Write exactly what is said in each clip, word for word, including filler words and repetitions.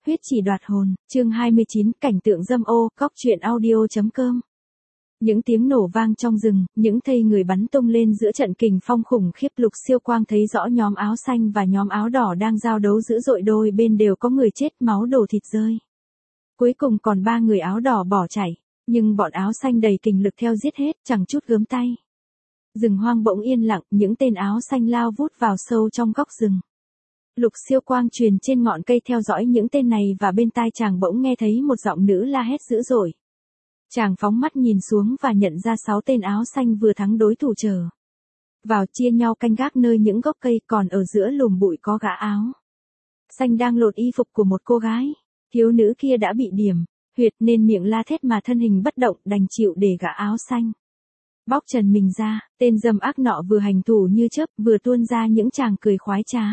Huyết chỉ đoạt hồn, chương hai mươi chín, cảnh tượng dâm ô, cóc truyện audio chấm com. Những tiếng nổ vang trong rừng, những thây người bắn tung lên giữa trận kình phong khủng khiếp. Lục Siêu Quang thấy rõ nhóm áo xanh và nhóm áo đỏ đang giao đấu dữ dội, đôi bên đều có người chết, máu đổ thịt rơi. Cuối cùng còn ba người áo đỏ bỏ chạy, nhưng bọn áo xanh đầy kình lực theo giết hết, chẳng chút gớm tay. Rừng hoang bỗng yên lặng, những tên áo xanh lao vút vào sâu trong góc rừng. Lục Siêu Quang truyền trên ngọn cây theo dõi những tên này và bên tai chàng bỗng nghe thấy một giọng nữ la hét dữ dội. Chàng phóng mắt nhìn xuống và nhận ra sáu tên áo xanh vừa thắng đối thủ chờ vào chia nhau canh gác nơi những gốc cây, còn ở giữa lùm bụi có gã áo xanh đang lột y phục của một cô gái. Thiếu nữ kia đã bị điểm huyệt nên miệng la thét mà thân hình bất động, đành chịu để gã áo xanh bóc trần mình ra. Tên dâm ác nọ vừa hành thủ như chớp, vừa tuôn ra những tràng cười khoái trá.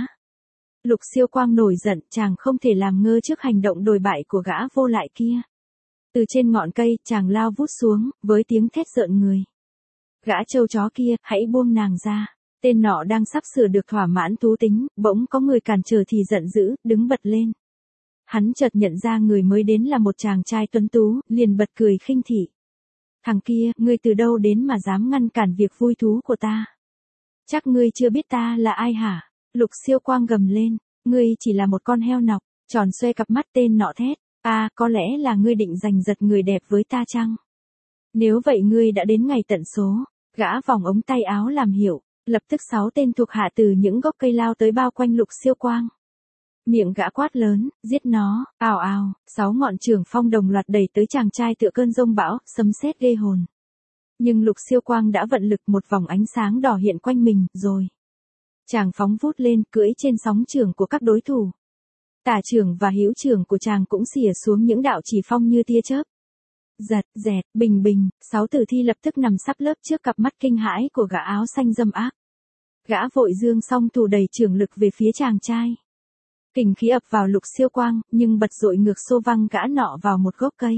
Lục Siêu Quang nổi giận, chàng không thể làm ngơ trước hành động đồi bại của gã vô lại kia. Từ trên ngọn cây, chàng lao vút xuống, với tiếng thét rợn người. Gã trâu chó kia, hãy buông nàng ra. Tên nọ đang sắp sửa được thỏa mãn thú tính, bỗng có người cản trở thì giận dữ, đứng bật lên. Hắn chợt nhận ra người mới đến là một chàng trai tuấn tú, liền bật cười khinh thị. Thằng kia, ngươi từ đâu đến mà dám ngăn cản việc vui thú của ta? Chắc ngươi chưa biết ta là ai hả? Lục Siêu Quang gầm lên, ngươi chỉ là một con heo nọc. Tròn xoe cặp mắt tên nọ thét, à, có lẽ là ngươi định giành giật người đẹp với ta chăng? Nếu vậy ngươi đã đến ngày tận số. Gã vòng ống tay áo làm hiệu, lập tức sáu tên thuộc hạ từ những gốc cây lao tới bao quanh Lục Siêu Quang. Miệng gã quát lớn, giết nó, ào ào, sáu ngọn trường phong đồng loạt đẩy tới chàng trai tựa cơn giông bão, sấm sét ghê hồn. Nhưng Lục Siêu Quang đã vận lực, một vòng ánh sáng đỏ hiện quanh mình, rồi chàng phóng vút lên, cưỡi trên sóng trường của các đối thủ. Tả trường và hữu trường của chàng cũng xỉa xuống những đạo chỉ phong như tia chớp. Giật, dẹt, bình bình, sáu tử thi lập tức nằm sắp lớp trước cặp mắt kinh hãi của gã áo xanh dâm ác. Gã vội dương song thủ đầy trường lực về phía chàng trai. Kình khí ập vào Lục Siêu Quang, nhưng bật dội ngược xô văng gã nọ vào một gốc cây.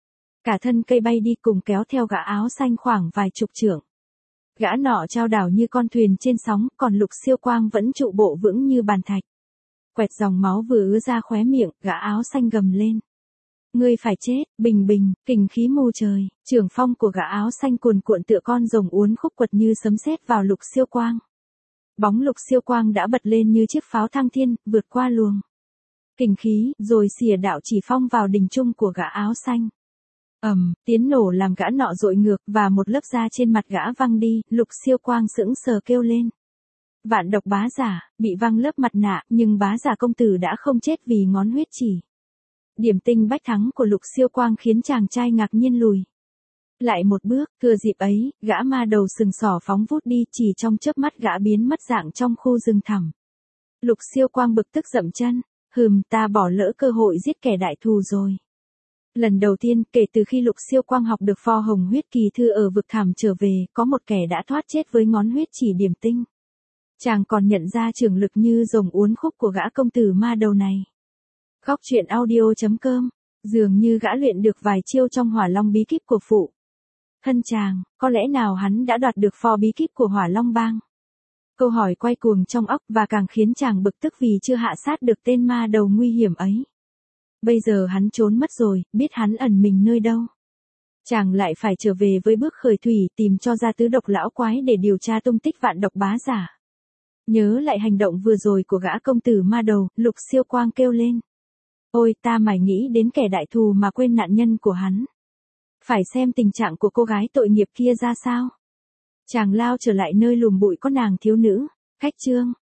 Cả thân cây bay đi cùng kéo theo gã áo xanh khoảng vài chục trượng. Gã nọ chao đảo như con thuyền trên sóng, còn Lục Siêu Quang vẫn trụ bộ vững như bàn thạch. Quẹt dòng máu vừa ứa ra khóe miệng, gã áo xanh gầm lên. Ngươi phải chết, bình bình, kình khí mù trời, trường phong của gã áo xanh cuồn cuộn tựa con rồng uốn khúc quật như sấm sét vào Lục Siêu Quang. Bóng Lục Siêu Quang đã bật lên như chiếc pháo thăng thiên, vượt qua luồng kình khí, rồi xìa đạo chỉ phong vào đỉnh trung của gã áo xanh. Ầm, um, tiếng nổ làm gã nọ dội ngược và một lớp da trên mặt gã văng đi. Lục Siêu Quang sững sờ kêu lên. Vạn độc bá giả, bị văng lớp mặt nạ, nhưng bá giả công tử đã không chết vì ngón huyết chỉ. Điểm tinh bách thắng của Lục Siêu Quang khiến chàng trai ngạc nhiên lùi lại một bước. Thừa dịp ấy, gã ma đầu sừng sỏ phóng vút đi, chỉ trong chớp mắt gã biến mất dạng trong khu rừng thẳm. Lục Siêu Quang bực tức dậm chân, hừm, ta bỏ lỡ cơ hội giết kẻ đại thù rồi. Lần đầu tiên kể từ khi Lục Siêu Quang học được pho hồng huyết kỳ thư ở vực thẳm trở về, có một kẻ đã thoát chết với ngón huyết chỉ điểm tinh. Chàng còn nhận ra trường lực như rồng uốn khúc của gã công tử ma đầu này. Góc truyện audio chấm com, dường như gã luyện được vài chiêu trong Hỏa Long bí kíp của phụ thân chàng, có lẽ nào hắn đã đoạt được pho bí kíp của Hỏa Long bang? Câu hỏi quay cuồng trong óc và càng khiến chàng bực tức vì chưa hạ sát được tên ma đầu nguy hiểm ấy. Bây giờ hắn trốn mất rồi, biết hắn ẩn mình nơi đâu. Chàng lại phải trở về với bước khởi thủy, tìm cho ra tứ độc lão quái để điều tra tung tích vạn độc bá giả. Nhớ lại hành động vừa rồi của gã công tử ma đầu, Lục Siêu Quang kêu lên. Ôi, ta mải nghĩ đến kẻ đại thù mà quên nạn nhân của hắn. Phải xem tình trạng của cô gái tội nghiệp kia ra sao. Chàng lao trở lại nơi lùm bụi có nàng thiếu nữ. Khách chương.